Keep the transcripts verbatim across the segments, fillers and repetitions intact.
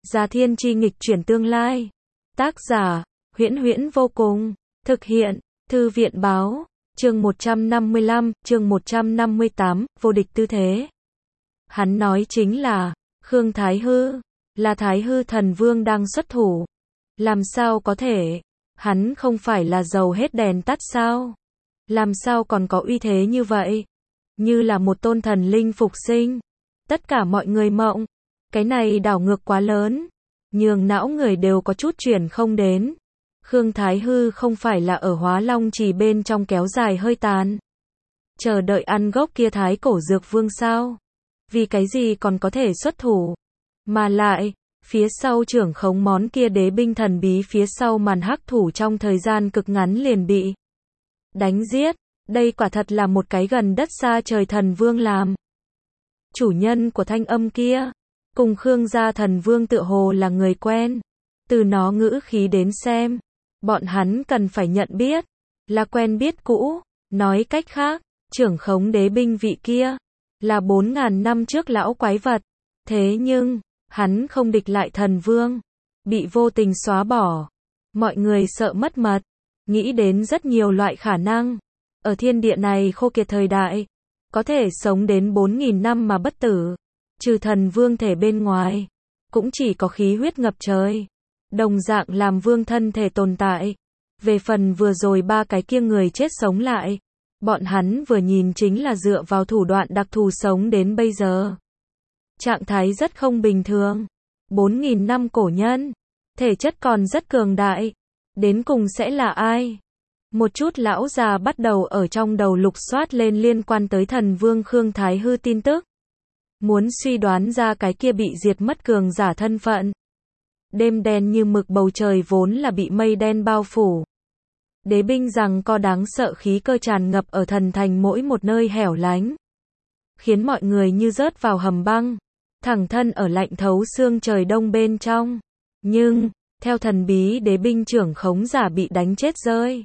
Già Thiên Chi nghịch chuyển tương lai. Tác giả, Huyễn Huyễn vô cùng. Thực hiện, Thư viện báo. Chương một trăm năm mươi lăm, chương một trăm năm mươi tám, vô địch tư thế. Hắn nói chính là, Khương Thái Hư, là Thái Hư thần vương đang xuất thủ. Làm sao có thể, hắn không phải là dầu hết đèn tắt sao? Làm sao còn có uy thế như vậy? Như là một tôn thần linh phục sinh. Tất cả mọi người mộng. Cái này đảo ngược quá lớn. Nhường não người đều có chút chuyển không đến. Khương Thái Hư không phải là ở Hóa Long Trì bên trong kéo dài hơi tàn. Chờ đợi ăn gốc kia Thái Cổ Dược Vương sao? Vì cái gì còn có thể xuất thủ? Mà lại, phía sau trưởng khống món kia đế binh thần bí phía sau màn hắc thủ trong thời gian cực ngắn liền bị đánh giết. Đây quả thật là một cái gần đất xa trời thần vương làm. Chủ nhân của thanh âm kia, cùng Khương gia thần vương tựa hồ là người quen. Từ nó ngữ khí đến xem, bọn hắn cần phải nhận biết, là quen biết cũ. Nói cách khác, trưởng khống đế binh vị kia, là bốn ngàn năm trước lão quái vật. Thế nhưng, hắn không địch lại thần vương, bị vô tình xóa bỏ. Mọi người sợ mất mật, nghĩ đến rất nhiều loại khả năng. Ở thiên địa này khô kiệt thời đại, có thể sống đến bốn nghìn năm mà bất tử, trừ thần vương thể bên ngoài, cũng chỉ có khí huyết ngập trời, đồng dạng làm vương thân thể tồn tại. Về phần vừa rồi ba cái kia người chết sống lại, bọn hắn vừa nhìn chính là dựa vào thủ đoạn đặc thù sống đến bây giờ. Trạng thái rất không bình thường. bốn nghìn năm cổ nhân, thể chất còn rất cường đại. Đến cùng sẽ là ai? Một chút lão già bắt đầu ở trong đầu lục soát lên liên quan tới thần vương Khương Thái Hư tin tức. Muốn suy đoán ra cái kia bị diệt mất cường giả thân phận. Đêm đen như mực, bầu trời vốn là bị mây đen bao phủ. Đế binh rằng co đáng sợ khí cơ tràn ngập ở thần thành mỗi một nơi hẻo lánh. Khiến mọi người như rớt vào hầm băng. Thẳng thân ở lạnh thấu xương trời đông bên trong. Nhưng, theo thần bí đế binh trưởng khống giả bị đánh chết rơi,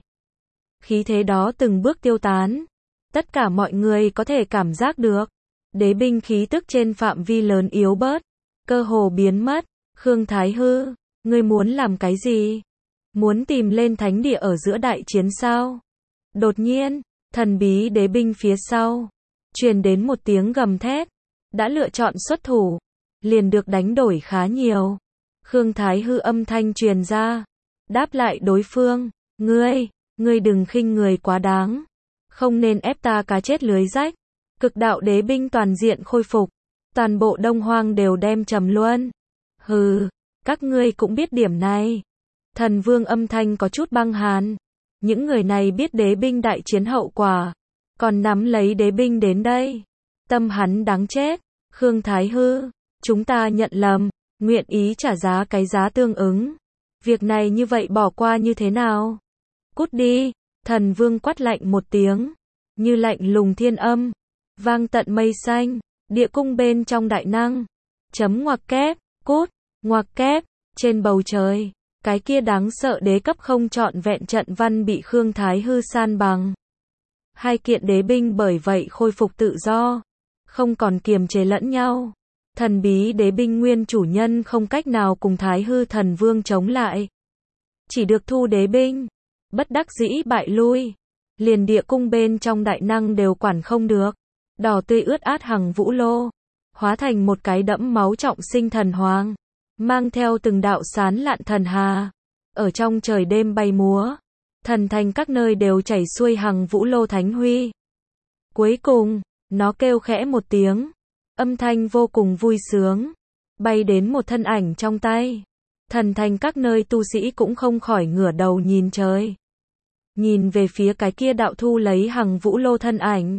khí thế đó từng bước tiêu tán. Tất cả mọi người có thể cảm giác được. Đế binh khí tức trên phạm vi lớn yếu bớt. Cơ hồ biến mất. Khương Thái Hư, ngươi muốn làm cái gì? Muốn tìm lên thánh địa ở giữa đại chiến sao? Đột nhiên, thần bí đế binh phía sau truyền đến một tiếng gầm thét. Đã lựa chọn xuất thủ, liền được đánh đổi khá nhiều. Khương Thái Hư âm thanh truyền ra, đáp lại đối phương, ngươi, ngươi đừng khinh người quá đáng, không nên ép ta cá chết lưới rách. Cực đạo đế binh toàn diện khôi phục, toàn bộ Đông Hoang đều đem trầm luân. Hừ, các ngươi cũng biết điểm này. Thần vương âm thanh có chút băng hàn. Những người này biết đế binh đại chiến hậu quả, còn nắm lấy đế binh đến đây. Tâm hắn đáng chết. Khương Thái Hư, chúng ta nhận lầm, nguyện ý trả giá cái giá tương ứng. Việc này như vậy bỏ qua như thế nào? Cút đi. Thần vương quát lạnh một tiếng, như lạnh lùng thiên âm, vang tận mây xanh. Địa cung bên trong đại năng, chấm ngoặc kép, cút, ngoặc kép. Trên bầu trời, cái kia đáng sợ đế cấp không trọn vẹn trận văn bị Khương Thái Hư san bằng. Hai kiện đế binh bởi vậy khôi phục tự do, không còn kiềm chế lẫn nhau. Thần bí đế binh nguyên chủ nhân không cách nào cùng Thái Hư thần vương chống lại, chỉ được thu đế binh, bất đắc dĩ bại lui. Liền địa cung bên trong đại năng đều quản không được. Đỏ tươi ướt át hằng vũ lô, hóa thành một cái đẫm máu trọng sinh thần hoàng, mang theo từng đạo sán lạn thần hà, ở trong trời đêm bay múa. Thần thành các nơi đều chảy xuôi hằng vũ lô thánh huy. Cuối cùng, nó kêu khẽ một tiếng, âm thanh vô cùng vui sướng, bay đến một thân ảnh trong tay. Thần thành các nơi tu sĩ cũng không khỏi ngửa đầu nhìn trời, nhìn về phía cái kia đạo thu lấy hằng vũ lô thân ảnh.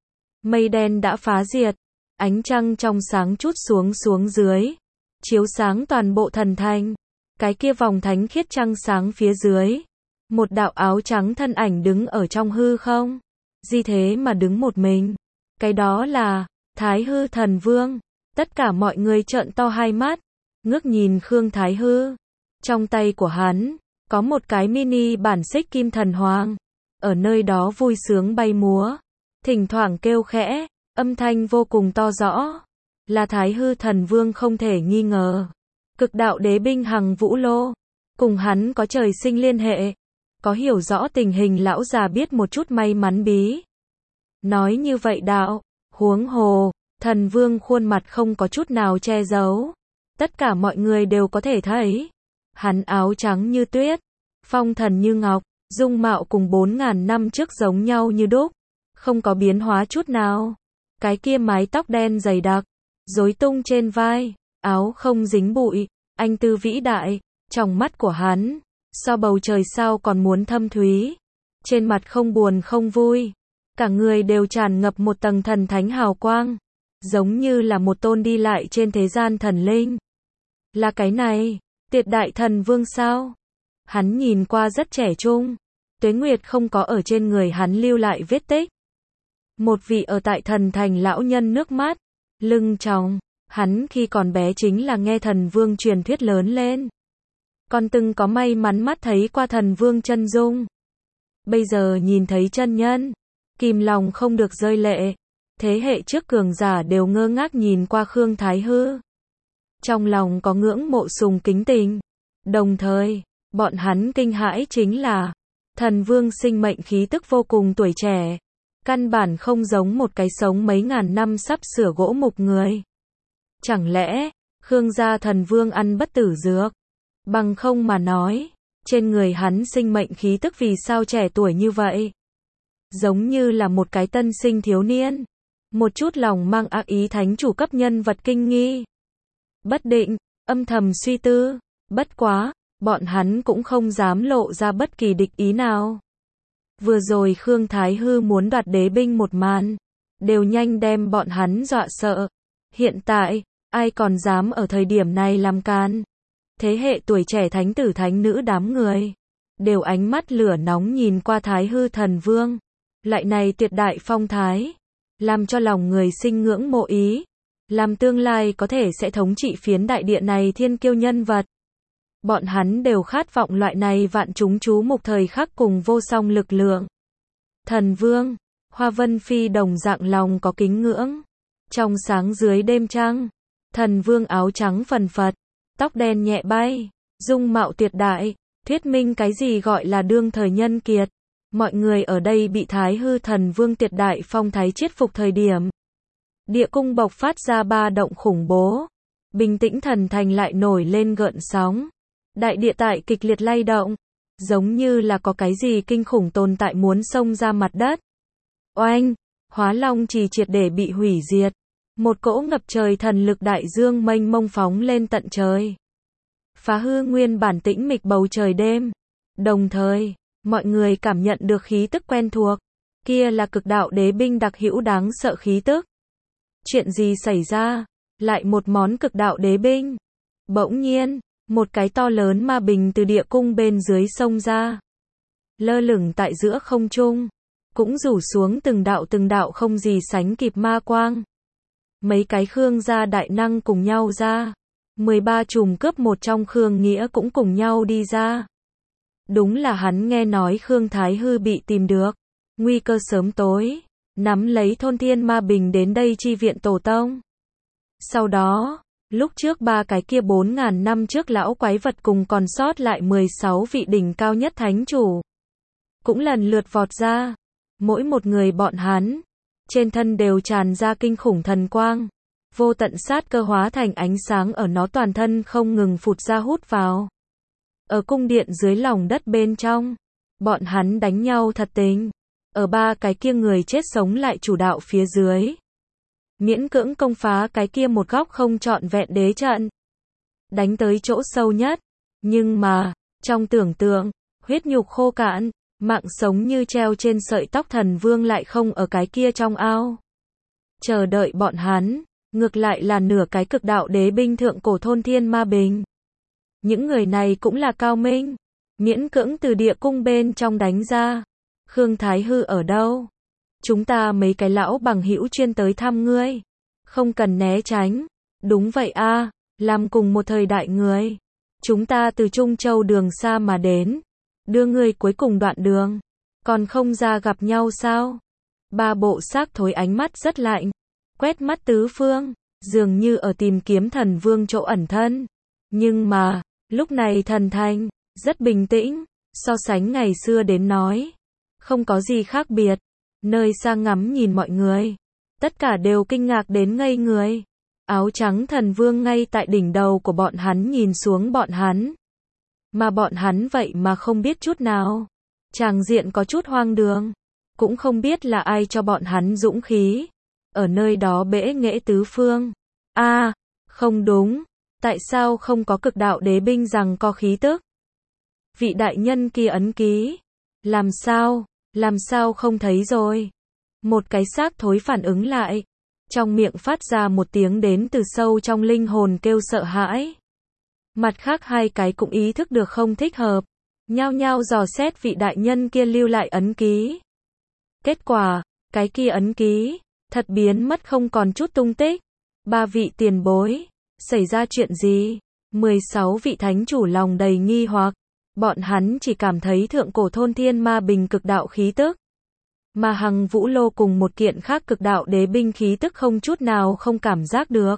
Mây đen đã phá diệt, ánh trăng trong sáng chút xuống xuống dưới, chiếu sáng toàn bộ thần thành. Cái kia vòng thánh khiết trăng sáng phía dưới, một đạo áo trắng thân ảnh đứng ở trong hư không, di thế mà đứng một mình. Cái đó là Thái Hư thần vương. Tất cả mọi người trợn to hai mắt, ngước nhìn Khương Thái Hư. Trong tay của hắn có một cái mini bản xích kim thần hoàng, ở nơi đó vui sướng bay múa, thỉnh thoảng kêu khẽ, âm thanh vô cùng to rõ, là Thái Hư thần vương không thể nghi ngờ. Cực đạo đế binh Hằng Vũ Lô, cùng hắn có trời sinh liên hệ, có hiểu rõ tình hình lão già biết một chút may mắn bí. Nói như vậy đạo, huống hồ, thần vương khuôn mặt không có chút nào che giấu. Tất cả mọi người đều có thể thấy. Hắn áo trắng như tuyết, phong thần như ngọc, dung mạo cùng bốn ngàn năm trước giống nhau như đúc, không có biến hóa chút nào. Cái kia mái tóc đen dày đặc, rối tung trên vai, áo không dính bụi, anh tư vĩ đại, trong mắt của hắn, so bầu trời sao còn muốn thâm thúy. Trên mặt không buồn không vui, cả người đều tràn ngập một tầng thần thánh hào quang, giống như là một tôn đi lại trên thế gian thần linh. Là cái này, Tiệt Đại Thần Vương sao? Hắn nhìn qua rất trẻ trung, tuế nguyệt không có ở trên người hắn lưu lại vết tích. Một vị ở tại thần thành lão nhân nước mắt, lưng tròng, hắn khi còn bé chính là nghe thần vương truyền thuyết lớn lên. Còn từng có may mắn mắt thấy qua thần vương chân dung. Bây giờ nhìn thấy chân nhân, kìm lòng không được rơi lệ. Thế hệ trước cường giả đều ngơ ngác nhìn qua Khương Thái Hư. Trong lòng có ngưỡng mộ sùng kính tình. Đồng thời, bọn hắn kinh hãi chính là thần vương sinh mệnh khí tức vô cùng tuổi trẻ. Căn bản không giống một cái sống mấy ngàn năm sắp sửa gỗ mục người. Chẳng lẽ, Khương gia thần vương ăn bất tử dược? Bằng không mà nói, trên người hắn sinh mệnh khí tức vì sao trẻ tuổi như vậy? Giống như là một cái tân sinh thiếu niên. Một chút lòng mang ác ý thánh chủ cấp nhân vật kinh nghi. Bất định, âm thầm suy tư. Bất quá, bọn hắn cũng không dám lộ ra bất kỳ địch ý nào. Vừa rồi Khương Thái Hư muốn đoạt đế binh một màn, đều nhanh đem bọn hắn dọa sợ. Hiện tại, ai còn dám ở thời điểm này làm can? Thế hệ tuổi trẻ thánh tử thánh nữ đám người, đều ánh mắt lửa nóng nhìn qua Thái Hư thần vương. Lại này tuyệt đại phong thái, làm cho lòng người sinh ngưỡng mộ ý, làm tương lai có thể sẽ thống trị phiến đại địa này thiên kiêu nhân vật. Bọn hắn đều khát vọng loại này vạn chúng chú mục thời khắc cùng vô song lực lượng. Thần vương, Hoa Vân Phi đồng dạng lòng có kính ngưỡng. Trong sáng dưới đêm trăng, thần vương áo trắng phần phật, tóc đen nhẹ bay, dung mạo tuyệt đại, thuyết minh cái gì gọi là đương thời nhân kiệt. Mọi người ở đây bị Thái Hư thần vương tuyệt đại phong thái chiết phục thời điểm. Địa cung bộc phát ra ba động khủng bố. Bình tĩnh thần thành lại nổi lên gợn sóng. Đại địa tại kịch liệt lay động. Giống như là có cái gì kinh khủng tồn tại muốn xông ra mặt đất. Oanh! Hóa Long Trì triệt để bị hủy diệt. Một cỗ ngập trời thần lực đại dương mênh mông phóng lên tận trời. Phá hư nguyên bản tĩnh mịch bầu trời đêm. Đồng thời, mọi người cảm nhận được khí tức quen thuộc. Kia là cực đạo đế binh đặc hữu đáng sợ khí tức. Chuyện gì xảy ra? Lại một món cực đạo đế binh. Bỗng nhiên, một cái to lớn ma bình từ địa cung bên dưới sông ra. Lơ lửng tại giữa không trung. Cũng rủ xuống từng đạo từng đạo không gì sánh kịp ma quang. Mấy cái Khương gia đại năng cùng nhau ra. mười ba trùm cướp một trong Khương Nghĩa cũng cùng nhau đi ra. Đúng là hắn nghe nói Khương Thái Hư bị tìm được. Nguy cơ sớm tối. Nắm lấy thôn thiên ma bình đến đây chi viện tổ tông. Sau đó, lúc trước ba cái kia bốn ngàn năm trước lão quái vật cùng còn sót lại mười sáu vị đỉnh cao nhất thánh chủ. Cũng lần lượt vọt ra. Mỗi một người bọn hắn, trên thân đều tràn ra kinh khủng thần quang. Vô tận sát cơ hóa thành ánh sáng ở nó toàn thân không ngừng phụt ra hút vào. Ở cung điện dưới lòng đất bên trong, bọn hắn đánh nhau thật tình. Ở ba cái kia người chết sống lại chủ đạo phía dưới. Miễn cưỡng công phá cái kia một góc không trọn vẹn đế trận. Đánh tới chỗ sâu nhất. Nhưng mà, trong tưởng tượng, huyết nhục khô cạn, mạng sống như treo trên sợi tóc thần vương lại không ở cái kia trong ao. Chờ đợi bọn hắn, ngược lại là nửa cái cực đạo đế binh thượng cổ thôn thiên ma bình. Những người này cũng là cao minh. Miễn cưỡng từ địa cung bên trong đánh ra. Khương Thái Hư ở đâu? Chúng ta mấy cái lão bằng hữu chuyên tới thăm ngươi. Không cần né tránh. Đúng vậy a, làm cùng một thời đại người. Chúng ta từ Trung Châu đường xa mà đến. Đưa ngươi cuối cùng đoạn đường. Còn không ra gặp nhau sao? Ba bộ xác thối ánh mắt rất lạnh. Quét mắt tứ phương. Dường như ở tìm kiếm thần vương chỗ ẩn thân. Nhưng mà, lúc này thần thanh, rất bình tĩnh, so sánh ngày xưa đến nói. Không có gì khác biệt. Nơi xa ngắm nhìn mọi người. Tất cả đều kinh ngạc đến ngây người. Áo trắng thần vương ngay tại đỉnh đầu của bọn hắn nhìn xuống bọn hắn. Mà bọn hắn vậy mà không biết chút nào. Tràng diện có chút hoang đường. Cũng không biết là ai cho bọn hắn dũng khí. Ở nơi đó bẽ nghệ tứ phương. a à, không đúng. Tại sao không có cực đạo đế binh rằng có khí tức? Vị đại nhân kia ấn ký. Làm sao? Làm sao không thấy rồi? Một cái xác thối phản ứng lại. Trong miệng phát ra một tiếng đến từ sâu trong linh hồn kêu sợ hãi. Mặt khác hai cái cũng ý thức được không thích hợp. Nhao nhao dò xét vị đại nhân kia lưu lại ấn ký. Kết quả, cái kia ấn ký, thật biến mất không còn chút tung tích. Ba vị tiền bối, xảy ra chuyện gì? mười sáu vị thánh chủ lòng đầy nghi hoặc. Bọn hắn chỉ cảm thấy thượng cổ thôn thiên ma bình cực đạo khí tức. Mà Hằng Vũ Lô cùng một kiện khác cực đạo đế binh khí tức không chút nào không cảm giác được.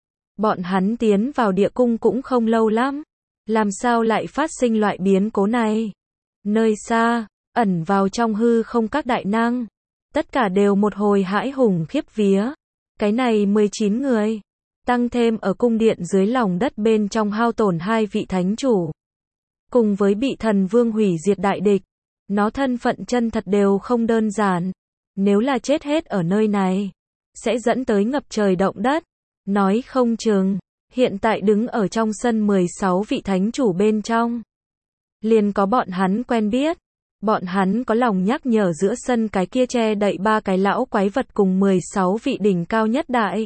Bọn hắn tiến vào địa cung cũng không lâu lắm. Làm sao lại phát sinh loại biến cố này? Nơi xa, ẩn vào trong hư không các đại năng. Tất cả đều một hồi hãi hùng khiếp vía. Cái này mười chín người. Tăng thêm ở cung điện dưới lòng đất bên trong hao tổn hai vị thánh chủ. Cùng với bị thần vương hủy diệt đại địch. Nó thân phận chân thật đều không đơn giản. Nếu là chết hết ở nơi này, sẽ dẫn tới ngập trời động đất. Nói không chừng, hiện tại đứng ở trong sân mười sáu vị thánh chủ bên trong. Liền có bọn hắn quen biết. Bọn hắn có lòng nhắc nhở giữa sân cái kia che đậy ba cái lão quái vật cùng mười sáu vị đỉnh cao nhất đại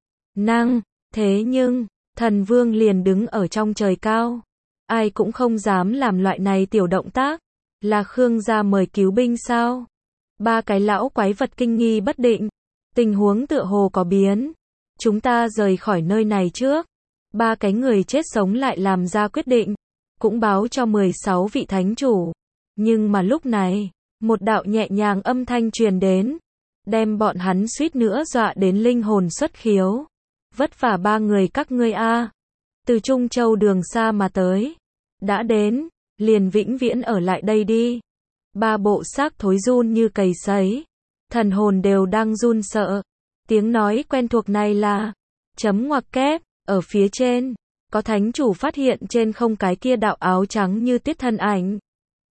năng. Thế nhưng, thần vương liền đứng ở trong trời cao. Ai cũng không dám làm loại này tiểu động tác. Là Khương gia mời cứu binh sao? Ba cái lão quái vật kinh nghi bất định. Tình huống tựa hồ có biến. Chúng ta rời khỏi nơi này trước. Ba cái người chết sống lại làm ra quyết định. Cũng báo cho mười sáu vị thánh chủ. Nhưng mà lúc này, một đạo nhẹ nhàng âm thanh truyền đến. Đem bọn hắn suýt nữa dọa đến linh hồn xuất khiếu. Vất vả ba người các ngươi a. Từ Trung Châu đường xa mà tới. Đã đến. Liền vĩnh viễn ở lại đây đi. Ba bộ xác thối run như cầy sấy. Thần hồn đều đang run sợ. Tiếng nói quen thuộc này là chấm ngoặc kép. Ở phía trên, có thánh chủ phát hiện trên không cái kia đạo áo trắng như tiết thân ảnh.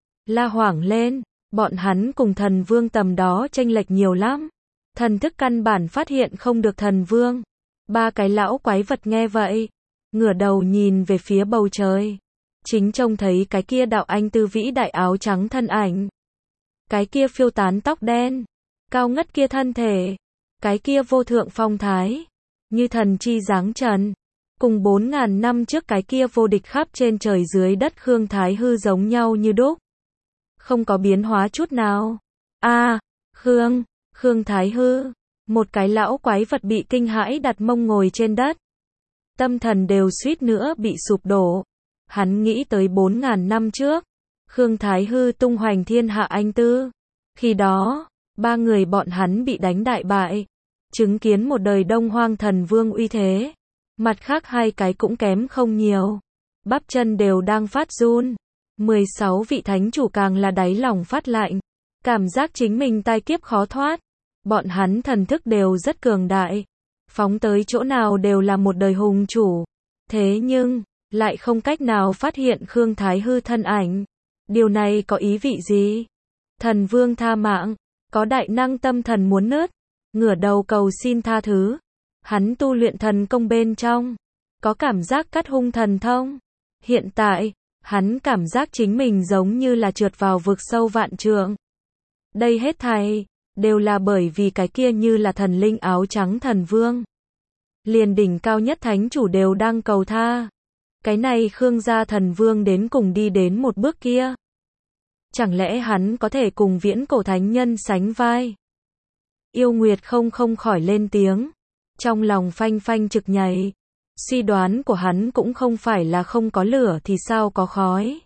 La hoảng lên. Bọn hắn cùng thần vương tầm đó chênh lệch nhiều lắm. Thần thức căn bản phát hiện không được thần vương. Ba cái lão quái vật nghe vậy. Ngửa đầu nhìn về phía bầu trời. Chính trông thấy cái kia đạo anh tư vĩ đại áo trắng thân ảnh. Cái kia phiêu tán tóc đen. Cao ngất kia thân thể. Cái kia vô thượng phong thái. Như thần chi dáng trần. Cùng bốn ngàn năm trước cái kia vô địch khắp trên trời dưới đất Khương Thái Hư giống nhau như đúc. Không có biến hóa chút nào. a à, Khương, Khương Thái Hư. Một cái lão quái vật bị kinh hãi đặt mông ngồi trên đất. Tâm thần đều suýt nữa bị sụp đổ. Hắn nghĩ tới bốn ngàn năm trước. Khương Thái Hư tung hoành thiên hạ anh tư. Khi đó, ba người bọn hắn bị đánh đại bại. Chứng kiến một đời Đông Hoang thần vương uy thế. Mặt khác hai cái cũng kém không nhiều. Bắp chân đều đang phát run. mười sáu vị thánh chủ càng là đáy lòng phát lạnh. Cảm giác chính mình tai kiếp khó thoát. Bọn hắn thần thức đều rất cường đại. Phóng tới chỗ nào đều là một đời hùng chủ. Thế nhưng, lại không cách nào phát hiện Khương Thái Hư thân ảnh. Điều này có ý vị gì? Thần vương tha mạng. Có đại năng tâm thần muốn nứt. Ngửa đầu cầu xin tha thứ. Hắn tu luyện thần công bên trong. Có cảm giác cắt hung thần thông. Hiện tại, hắn cảm giác chính mình giống như là trượt vào vực sâu vạn trượng. Đây hết thảy đều là bởi vì cái kia như là thần linh áo trắng thần vương. Liền đỉnh cao nhất thánh chủ đều đang cầu tha. Cái này Khương gia thần vương đến cùng đi đến một bước kia. Chẳng lẽ hắn có thể cùng viễn cổ thánh nhân sánh vai? Yêu Nguyệt không không khỏi lên tiếng. Trong lòng phanh phanh trực nhảy. Suy đoán của hắn cũng không phải là không có lửa thì sao có khói.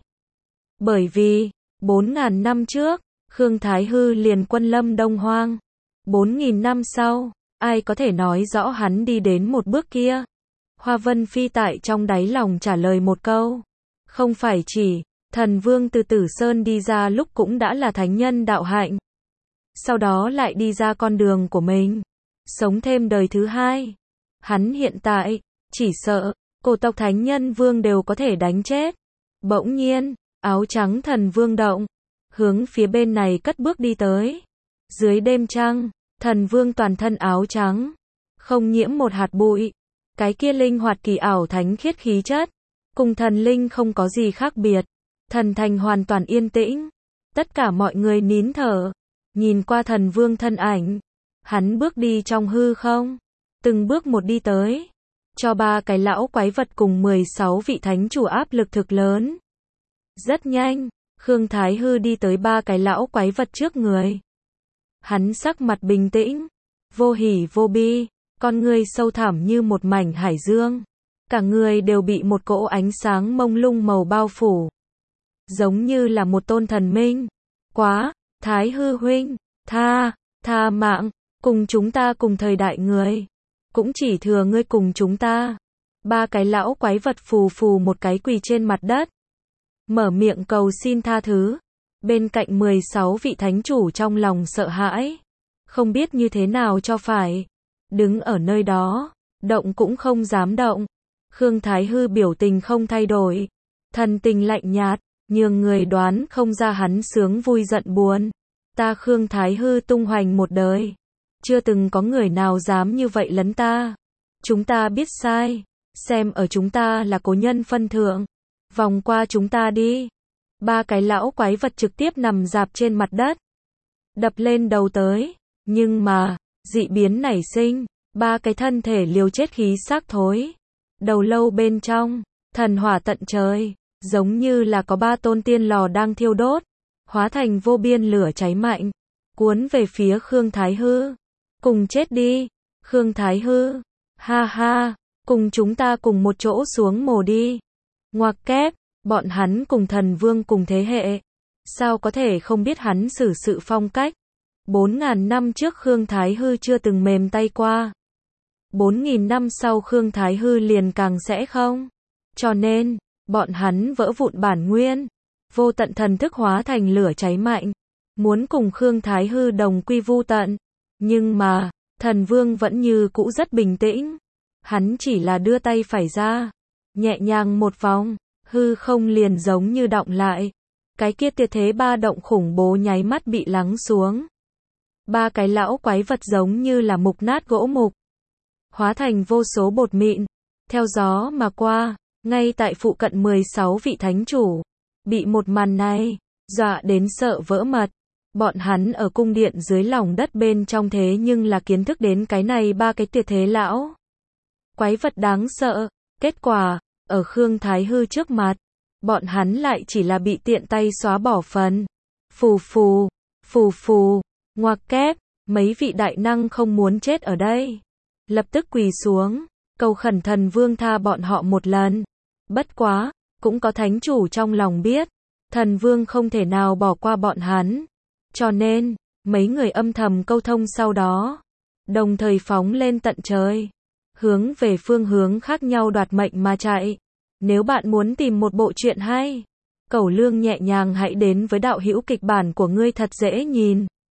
Bởi vì, bốn ngàn năm trước, Khương Thái Hư liền quân lâm Đông Hoang. bốn nghìn năm sau, ai có thể nói rõ hắn đi đến một bước kia? Hoa Vân Phi tại trong đáy lòng trả lời một câu. Không phải chỉ, thần vương từ Tử Sơn đi ra lúc cũng đã là thánh nhân đạo hạnh. Sau đó lại đi ra con đường của mình. Sống thêm đời thứ hai. Hắn hiện tại, chỉ sợ, cổ tộc thánh nhân vương đều có thể đánh chết. Bỗng nhiên, áo trắng thần vương động. Hướng phía bên này cất bước đi tới. Dưới đêm trăng, thần vương toàn thân áo trắng. Không nhiễm một hạt bụi. Cái kia linh hoạt kỳ ảo thánh khiết khí chất. Cùng thần linh không có gì khác biệt. Thần thành hoàn toàn yên tĩnh. Tất cả mọi người nín thở. Nhìn qua thần vương thân ảnh. Hắn bước đi trong hư không. Từng bước một đi tới. Cho ba cái lão quái vật cùng mười sáu vị thánh chủ áp lực thực lớn. Rất nhanh, Khương Thái Hư đi tới ba cái lão quái vật trước người. Hắn sắc mặt bình tĩnh. Vô hỉ vô bi. Con người sâu thẳm như một mảnh hải dương. Cả người đều bị một cỗ ánh sáng mông lung màu bao phủ. Giống như là một tôn thần minh. Quá, Thái Hư huynh, tha, tha mạng, cùng chúng ta cùng thời đại người. Cũng chỉ thừa ngươi cùng chúng ta. Ba cái lão quái vật phù phù một cái quỳ trên mặt đất. Mở miệng cầu xin tha thứ. Bên cạnh mười sáu vị thánh chủ trong lòng sợ hãi. Không biết như thế nào cho phải. Đứng ở nơi đó, động cũng không dám động. Khương Thái Hư biểu tình không thay đổi. Thần tình lạnh nhạt, nhường người đoán không ra hắn sướng vui giận buồn. Ta Khương Thái Hư tung hoành một đời. Chưa từng có người nào dám như vậy lấn ta. Chúng ta biết sai. Xem ở chúng ta là cố nhân phân thượng. Vòng qua chúng ta đi. Ba cái lão quái vật trực tiếp nằm dạp trên mặt đất. Đập lên đầu tới. Nhưng mà, dị biến nảy sinh. Ba cái thân thể liều chết khí xác thối. Đầu lâu bên trong, thần hỏa tận trời. Giống như là có ba tôn tiên lò đang thiêu đốt. Hóa thành vô biên lửa cháy mạnh. Cuốn về phía Khương Thái Hư. Cùng chết đi. Khương Thái Hư. Ha ha. Cùng chúng ta cùng một chỗ xuống mồ đi. Ngoặc kép. Bọn hắn cùng thần vương cùng thế hệ. Sao có thể không biết hắn xử sự phong cách. Bốn ngàn năm trước Khương Thái Hư chưa từng mềm tay qua. Bốn nghìn năm sau Khương Thái Hư liền càng sẽ không. Cho nên, bọn hắn vỡ vụn bản nguyên. Vô tận thần thức hóa thành lửa cháy mạnh. Muốn cùng Khương Thái Hư đồng quy vu tận. Nhưng mà, thần vương vẫn như cũ rất bình tĩnh. Hắn chỉ là đưa tay phải ra. Nhẹ nhàng một vòng. Hư không liền giống như đọng lại. Cái kia tuyệt thế ba động khủng bố nháy mắt bị lắng xuống. Ba cái lão quái vật giống như là mục nát gỗ mục. Hóa thành vô số bột mịn. Theo gió mà qua. Ngay tại phụ cận mười sáu vị thánh chủ. Bị một màn này. Dọa đến sợ vỡ mật. Bọn hắn ở cung điện dưới lòng đất bên trong thế nhưng là kiến thức đến cái này ba cái tuyệt thế lão quái vật đáng sợ. Kết quả, ở Khương Thái Hư trước mặt, bọn hắn lại chỉ là bị tiện tay xóa bỏ phần. Phù phù, phù phù, ngoặc kép, mấy vị đại năng không muốn chết ở đây. Lập tức quỳ xuống, cầu khẩn thần vương tha bọn họ một lần. Bất quá, cũng có thánh chủ trong lòng biết, thần vương không thể nào bỏ qua bọn hắn. Cho nên, mấy người âm thầm câu thông sau đó, đồng thời phóng lên tận trời, hướng về phương hướng khác nhau đoạt mệnh mà chạy. Nếu bạn muốn tìm một bộ truyện hay, Cẩu Lương nhẹ nhàng hãy đến với đạo hữu kịch bản của ngươi thật dễ nhìn.